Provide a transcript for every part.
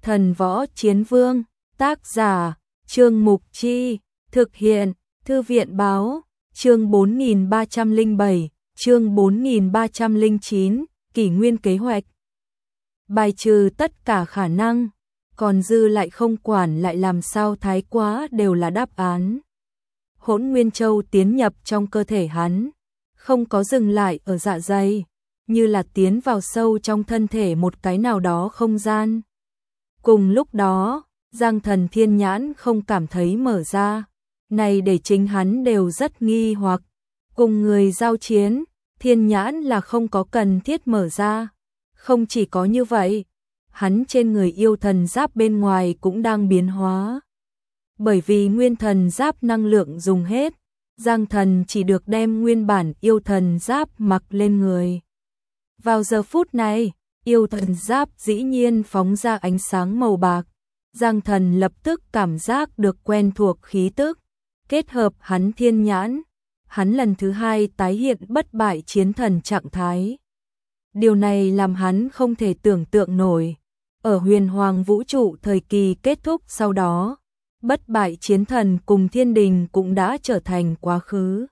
Thần Võ Chiến Vương, tác giả, Trương Mục Chi, thực hiện, Thư viện Báo, chương 4307, chương 4309, kỷ nguyên kế hoạch. Bài trừ tất cả khả năng, còn dư lại không quản lại làm sao thái quá đều là đáp án. Hỗn Nguyên Châu tiến nhập trong cơ thể hắn, không có dừng lại ở dạ dày, như là tiến vào sâu trong thân thể một cái nào đó không gian. Cùng lúc đó, Giang Thần Thiên Nhãn không cảm thấy mở ra, này để chính hắn đều rất nghi hoặc. Cùng người giao chiến, Thiên Nhãn là không có cần thiết mở ra. Không chỉ có như vậy, hắn trên người yêu thần giáp bên ngoài cũng đang biến hóa. Bởi vì nguyên thần giáp năng lượng dùng hết, Giang Thần chỉ được đem nguyên bản yêu thần giáp mặc lên người. Vào giờ phút này, yêu thần giáp dĩ nhiên phóng ra ánh sáng màu bạc. Giang Thần lập tức cảm giác được quen thuộc khí tức, kết hợp hắn thiên nhãn, hắn lần thứ hai tái hiện bất bại chiến thần trạng thái. Điều này làm hắn không thể tưởng tượng nổi. Ở huyền hoàng vũ trụ thời kỳ kết thúc sau đó, bất bại chiến thần cùng thiên đình cũng đã trở thành quá khứ.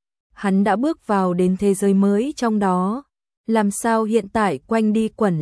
Hắn đã bước vào đến thế giới mới trong đó, làm sao hiện tại quanh đi quẩn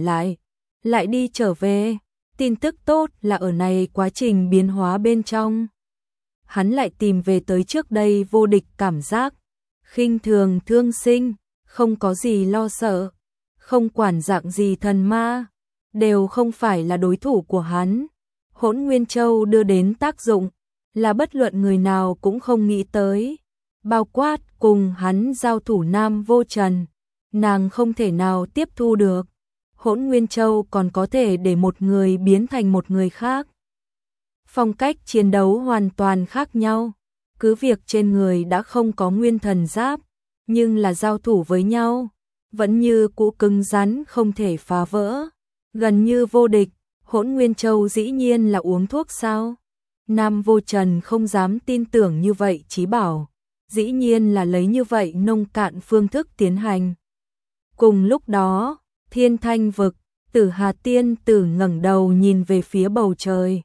lại đi trở về. Tin tức tốt là ở này quá trình biến hóa bên trong, hắn lại tìm về tới trước đây vô địch cảm giác, khinh thường thương sinh, không có gì lo sợ, không quản dạng gì thần ma, đều không phải là đối thủ của hắn. Hỗn Nguyên Châu đưa đến tác dụng, là bất luận người nào cũng không nghĩ tới, bao quát cùng hắn giao thủ Nam Vô Trần, nàng không thể nào tiếp thu được. Hỗn Nguyên Châu còn có thể để một người biến thành một người khác. Phong cách chiến đấu hoàn toàn khác nhau, cứ việc trên người đã không có nguyên thần giáp, nhưng là giao thủ với nhau, vẫn như cũ cứng rắn không thể phá vỡ, gần như vô địch. Hỗn Nguyên Châu dĩ nhiên là uống thuốc sao? Nam Vô Trần không dám tin tưởng như vậy chí bảo, dĩ nhiên là lấy như vậy nông cạn phương thức tiến hành. Cùng lúc đó, Thiên Thanh vực, Tử Hà Tiên Tử ngẩng đầu nhìn về phía bầu trời.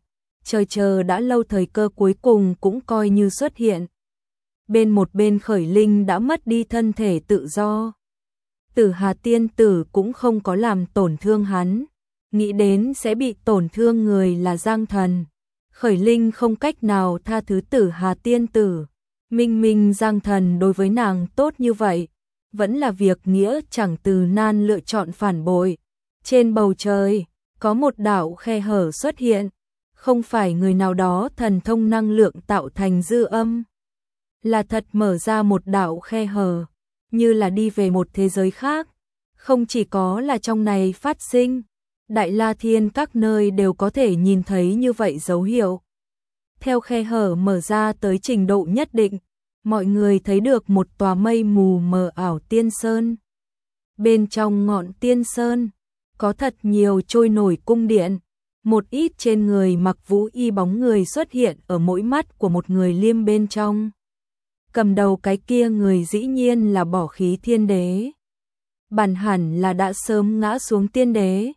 Chờ đã lâu thời cơ cuối cùng cũng coi như xuất hiện. Một bên Khởi Linh đã mất đi thân thể tự do. Tử Hà Tiên Tử cũng không có làm tổn thương hắn, nghĩ đến sẽ bị tổn thương người là Giang Thần. Khởi Linh không cách nào tha thứ Tử Hà Tiên Tử. Minh minh Giang Thần đối với nàng tốt như vậy, vẫn là việc nghĩa chẳng từ nan lựa chọn phản bội. Trên bầu trời, có một đạo khe hở xuất hiện, không phải người nào đó thần thông năng lượng tạo thành dư âm, là thật mở ra một đạo khe hở, như là đi về một thế giới khác. Không chỉ có là trong này phát sinh, Đại La Thiên các nơi đều có thể nhìn thấy như vậy dấu hiệu. Theo khe hở mở ra tới trình độ nhất định, mọi người thấy được một tòa mây mù mờ ảo tiên sơn. Bên trong ngọn tiên sơn, có thật nhiều trôi nổi cung điện, một ít trên người mặc vũ y bóng người xuất hiện ở mỗi mắt của một người liêm bên trong. Cầm đầu cái kia người dĩ nhiên là Bỏ Khí Thiên Đế. Bản hẳn là đã sớm ngã xuống tiên đế.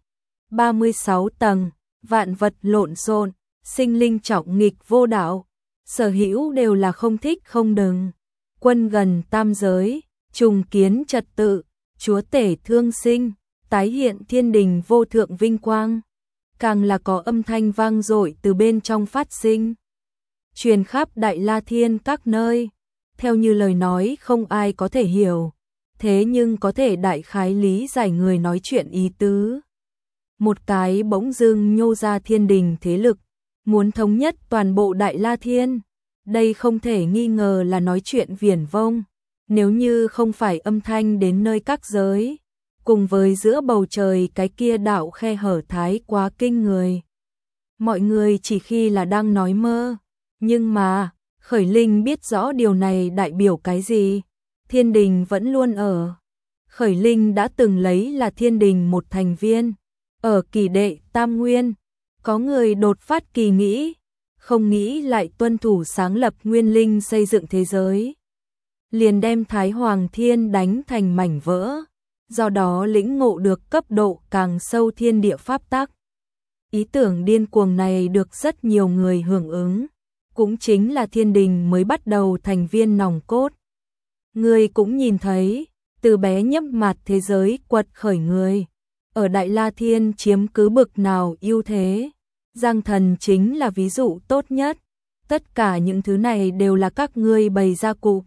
36 tầng, vạn vật lộn xộn, sinh linh trọng nghịch vô đạo, sở hữu đều là không thích không đừng. Quân gần tam giới, trùng kiến trật tự, chúa tể thương sinh, tái hiện thiên đình vô thượng vinh quang. Càng là có âm thanh vang dội từ bên trong phát sinh, truyền khắp Đại La Thiên các nơi. Theo như lời nói không ai có thể hiểu, thế nhưng có thể đại khái lý giải người nói chuyện ý tứ. Một cái bỗng dưng nhô ra thiên đình thế lực, muốn thống nhất toàn bộ Đại La Thiên. Đây không thể nghi ngờ là nói chuyện viển vông, nếu như không phải âm thanh đến nơi các giới, cùng với giữa bầu trời cái kia đạo khe hở thái quá kinh người. Mọi người chỉ khi là đang nói mơ, nhưng mà, Khởi Linh biết rõ điều này đại biểu cái gì. Thiên đình vẫn luôn ở. Khởi Linh đã từng lấy là thiên đình một thành viên. Ở kỳ đệ Tam Nguyên, có người đột phát kỳ nghĩ, không nghĩ lại tuân thủ sáng lập nguyên linh xây dựng thế giới. Liền đem Thái Hoàng Thiên đánh thành mảnh vỡ, do đó lĩnh ngộ được cấp độ càng sâu thiên địa pháp tắc. Ý tưởng điên cuồng này được rất nhiều người hưởng ứng, cũng chính là thiên đình mới bắt đầu thành viên nòng cốt. Người cũng nhìn thấy, từ bé nhấp mặt thế giới quật khởi người, ở Đại La Thiên chiếm cứ bực nào ưu thế. Giang Thần chính là ví dụ tốt nhất. Tất cả những thứ này đều là các ngươi bày ra cục.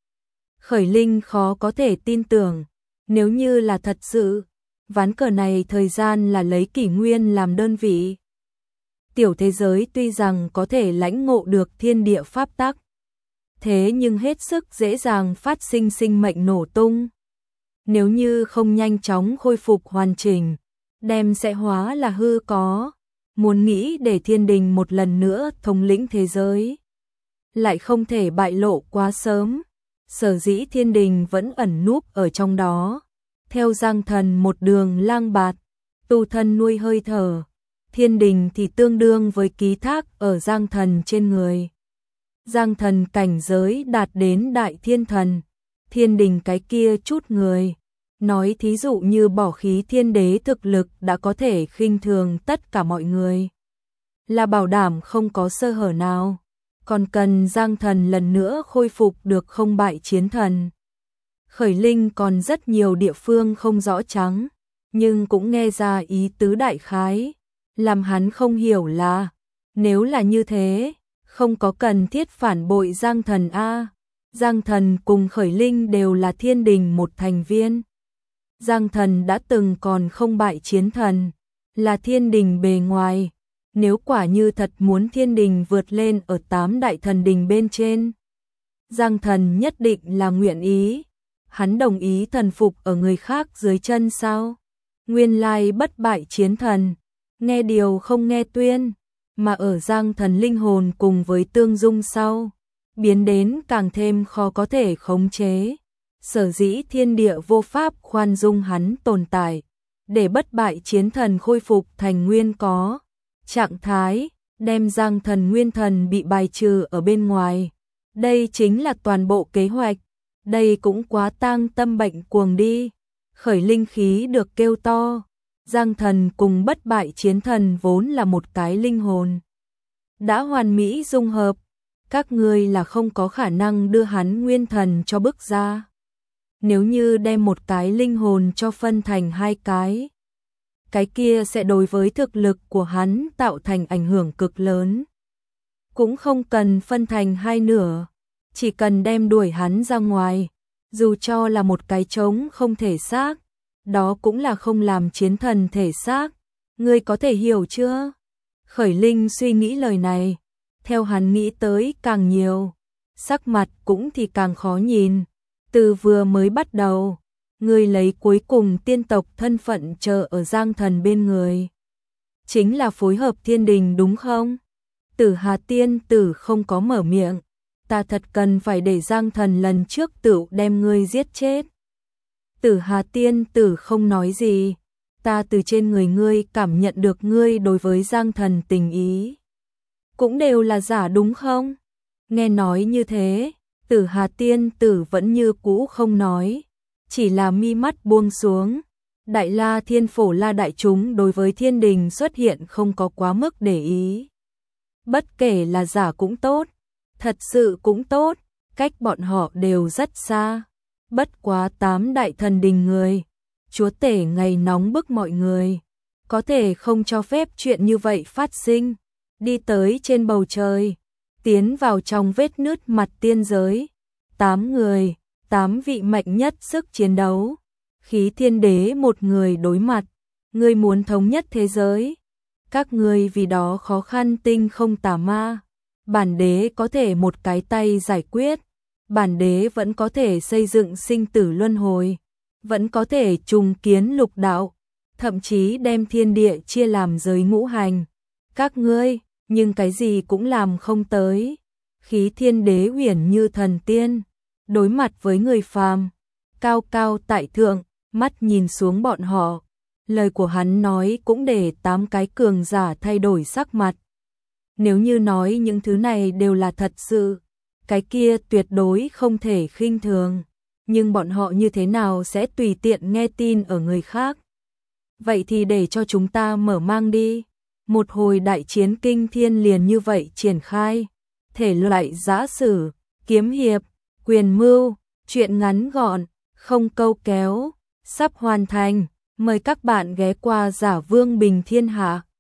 Khởi Linh khó có thể tin tưởng, nếu như là thật sự, ván cờ này thời gian là lấy kỷ nguyên làm đơn vị. Tiểu thế giới tuy rằng có thể lãnh ngộ được thiên địa pháp tắc, thế nhưng hết sức dễ dàng phát sinh sinh mệnh nổ tung. Nếu như không nhanh chóng khôi phục hoàn chỉnh, đem sẽ hóa là hư có. Muốn nghĩ để thiên đình một lần nữa thống lĩnh thế giới, lại không thể bại lộ quá sớm. Sở dĩ thiên đình vẫn ẩn núp ở trong đó. Theo Giang Thần một đường lang bạt, tu thân nuôi hơi thở, thiên đình thì tương đương với ký thác ở Giang Thần trên người. Giang Thần cảnh giới đạt đến đại thiên thần, thiên đình cái kia chút người. Nói thí dụ như bỏ khí thiên đế thực lực đã có thể khinh thường tất cả mọi người. Là bảo đảm không có sơ hở nào. Còn cần Giang Thần lần nữa khôi phục được không bại chiến thần. Khởi Linh còn rất nhiều địa phương không rõ chắng, nhưng cũng nghe ra ý tứ đại khái. Làm hắn không hiểu là, nếu là như thế, không có cần thiết phản bội Giang Thần a. Giang Thần cùng Khởi Linh đều là thiên đình một thành viên. Giang Thần đã từng còn không bại chiến thần, là thiên đình bề ngoài. Nếu quả như thật muốn thiên đình vượt lên ở 8 đại thần đình bên trên, Giang Thần nhất định là nguyện ý. Hắn đồng ý thần phục ở người khác dưới chân sao? Nguyên lai bất bại chiến thần, nghe điều không nghe tuyên, mà ở Giang Thần linh hồn cùng với tương dung sau, biến đến càng thêm khó có thể khống chế. Sở dĩ thiên địa vô pháp khoan dung hắn tồn tại, để bất bại chiến thần khôi phục thành nguyên có trạng thái, đem Giang Thần nguyên thần bị bài trừ ở bên ngoài. Đây chính là toàn bộ kế hoạch, đây cũng quá tang tâm bệnh cuồng đi. Khởi Linh khí được kêu to, Giang Thần cùng bất bại chiến thần vốn là một cái linh hồn, đã hoàn mỹ dung hợp, các ngươi là không có khả năng đưa hắn nguyên thần cho bức ra. Nếu như đem một cái linh hồn cho phân thành hai cái kia sẽ đối với thực lực của hắn tạo thành ảnh hưởng cực lớn. Cũng không cần phân thành hai nửa, chỉ cần đem đuổi hắn ra ngoài, dù cho là một cái trống không thể xác, đó cũng là không làm chiến thần thể xác. Ngươi có thể hiểu chưa? Khởi Linh suy nghĩ lời này, theo hắn nghĩ tới càng nhiều, sắc mặt cũng thì càng khó nhìn. Từ vừa mới bắt đầu, ngươi lấy cuối cùng tiên tộc thân phận chờ ở Giang Thần bên người, chính là phối hợp thiên đình đúng không? Tử Hà tiên tử không có mở miệng, ta thật cần phải để Giang Thần lần trước tự đem ngươi giết chết. Tử Hà tiên tử không nói gì, ta từ trên người ngươi cảm nhận được ngươi đối với Giang Thần tình ý. Cũng đều là giả đúng không? Nghe nói như thế, Tử Hà tiên tử vẫn như cũ không nói, chỉ là mi mắt buông xuống. Đại La Thiên Phổ La đại chúng đối với thiên đình xuất hiện không có quá mức để ý. Bất kể là giả cũng tốt, thật sự cũng tốt, cách bọn họ đều rất xa. Bất quá 8 đại thần đình người, chúa tể ngày nóng bức mọi người, có thể không cho phép chuyện như vậy phát sinh. Đi tới trên bầu trời, tiến vào trong vết nứt mặt tiên giới. 8 người, 8 vị mạnh nhất sức chiến đấu. Khí thiên đế một người đối mặt, ngươi muốn thống nhất thế giới. Các ngươi vì đó khó khăn tinh không tà ma. Bản đế có thể một cái tay giải quyết. Bản đế vẫn có thể xây dựng sinh tử luân hồi. Vẫn có thể trùng kiến lục đạo. Thậm chí đem thiên địa chia làm giới ngũ hành. Các ngươi, nhưng cái gì cũng làm không tới. Khí thiên đế uyển như thần tiên, đối mặt với người phàm, cao cao tại thượng, mắt nhìn xuống bọn họ. Lời của hắn nói cũng để 8 cái cường giả thay đổi sắc mặt. Nếu như nói những thứ này đều là thật sự, cái kia tuyệt đối không thể khinh thường. Nhưng bọn họ như thế nào sẽ tùy tiện nghe tin ở người khác? Vậy thì để cho chúng ta mở mang đi. một hồi đại chiến kinh thiên liền như vậy triển khai. Thể loại giã sử, kiếm hiệp, quyền mưu, truyện ngắn gọn, không câu kéo, sắp hoàn thành. Mời các bạn ghé qua Giả Vương Bình Thiên Hạ.